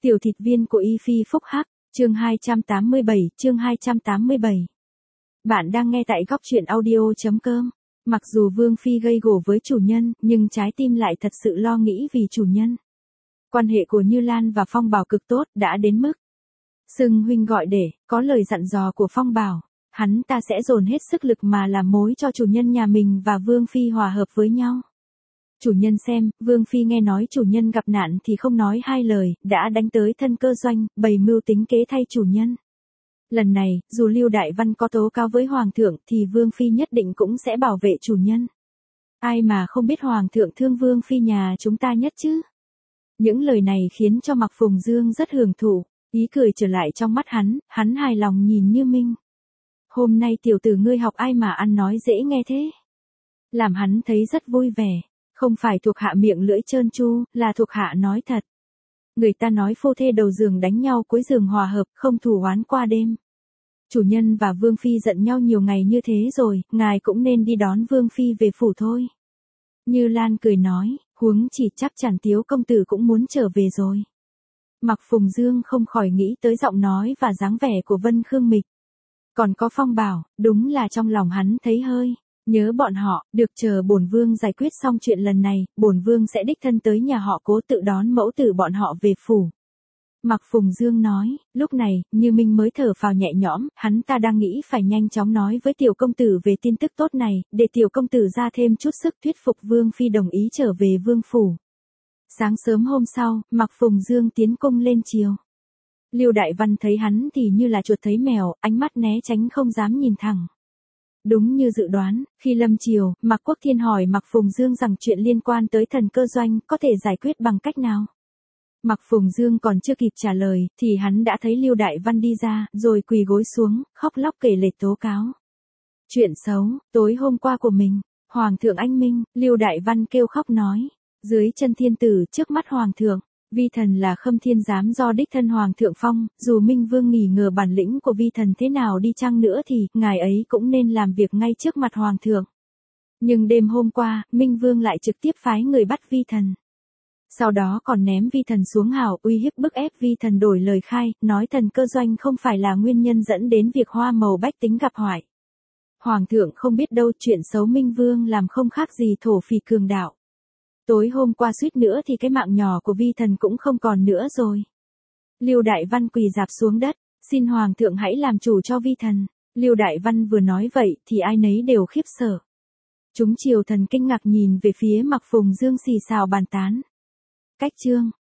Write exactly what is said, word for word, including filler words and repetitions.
Tiểu thịt viên của Y Phi Phúc Hắc, chương hai trăm tám mươi bảy, chương hai trăm tám mươi bảy. Bạn đang nghe tại góc truyện audio.com. Mặc dù Vương Phi gây gổ với chủ nhân, nhưng trái tim lại thật sự lo nghĩ vì chủ nhân. Quan hệ của Như Lan và Phong Bảo cực tốt, đã đến mức xưng huynh gọi để, có lời dặn dò của Phong Bảo, hắn ta sẽ dồn hết sức lực mà làm mối cho chủ nhân nhà mình và Vương Phi hòa hợp với nhau. Chủ nhân xem, Vương Phi nghe nói chủ nhân gặp nạn thì không nói hai lời, đã đánh tới thân cơ doanh, bày mưu tính kế thay chủ nhân. Lần này, dù Lưu Đại Văn có tố cáo với Hoàng thượng thì Vương Phi nhất định cũng sẽ bảo vệ chủ nhân. Ai mà không biết Hoàng thượng thương Vương Phi nhà chúng ta nhất chứ? Những lời này khiến cho Mạc Phùng Dương rất hưởng thụ, ý cười trở lại trong mắt hắn, hắn hài lòng nhìn Như Minh. Hôm nay tiểu tử ngươi học ai mà ăn nói dễ nghe thế? Làm hắn thấy rất vui vẻ. Không phải thuộc hạ miệng lưỡi trơn tru, là thuộc hạ nói thật. Người ta nói phu thê đầu giường đánh nhau cuối giường hòa hợp, không thù oán qua đêm. Chủ nhân và Vương Phi giận nhau nhiều ngày như thế rồi, ngài cũng nên đi đón Vương Phi về phủ thôi. Như Lan cười nói, huống chỉ chắc chắn Tiếu công tử cũng muốn trở về rồi. Mạc Phùng Dương không khỏi nghĩ tới giọng nói và dáng vẻ của Vân Khương Mịch. Còn có Phong Bảo, đúng là trong lòng hắn thấy hơi nhớ bọn họ, được chờ bổn vương giải quyết xong chuyện lần này, bổn vương sẽ đích thân tới nhà họ Cố tự đón mẫu tử bọn họ về phủ. Mạc Phùng Dương nói, lúc này, Như Minh mới thở phào nhẹ nhõm, hắn ta đang nghĩ phải nhanh chóng nói với tiểu công tử về tin tức tốt này, để tiểu công tử ra thêm chút sức thuyết phục Vương Phi đồng ý trở về vương phủ. Sáng sớm hôm sau, Mạc Phùng Dương tiến cung lên chiều. Lưu Đại Văn thấy hắn thì như là chuột thấy mèo, ánh mắt né tránh không dám nhìn thẳng. Đúng như dự đoán, khi lâm chiều, Mạc Quốc Thiên hỏi Mạc Phùng Dương rằng chuyện liên quan tới thần cơ doanh có thể giải quyết bằng cách nào. Mạc Phùng Dương còn chưa kịp trả lời, thì hắn đã thấy Lưu Đại Văn đi ra, rồi quỳ gối xuống, khóc lóc kể lể tố cáo. Chuyện xấu, tối hôm qua của mình, Hoàng thượng anh minh, Lưu Đại Văn kêu khóc nói, dưới chân thiên tử trước mắt Hoàng thượng. Vi thần là Khâm Thiên Giám do đích thân Hoàng thượng phong, dù Minh Vương nghi ngờ bản lĩnh của vi thần thế nào đi chăng nữa thì, ngài ấy cũng nên làm việc ngay trước mặt Hoàng thượng. Nhưng đêm hôm qua, Minh Vương lại trực tiếp phái người bắt vi thần. Sau đó còn ném vi thần xuống hào, uy hiếp bức ép vi thần đổi lời khai, nói thần cơ doanh không phải là nguyên nhân dẫn đến việc hoa màu bách tính gặp hoại. Hoàng thượng không biết đâu, chuyện xấu Minh Vương làm không khác gì thổ phỉ cường đạo. Tối hôm qua suýt nữa thì cái mạng nhỏ của vi thần cũng không còn nữa rồi. Lưu Đại Văn quỳ rạp xuống đất, xin Hoàng thượng hãy làm chủ cho vi thần. Lưu Đại Văn vừa nói vậy thì ai nấy đều khiếp sợ. Chúng triều thần kinh ngạc nhìn về phía Mạc Phùng Dương xì xào bàn tán. Cách chương,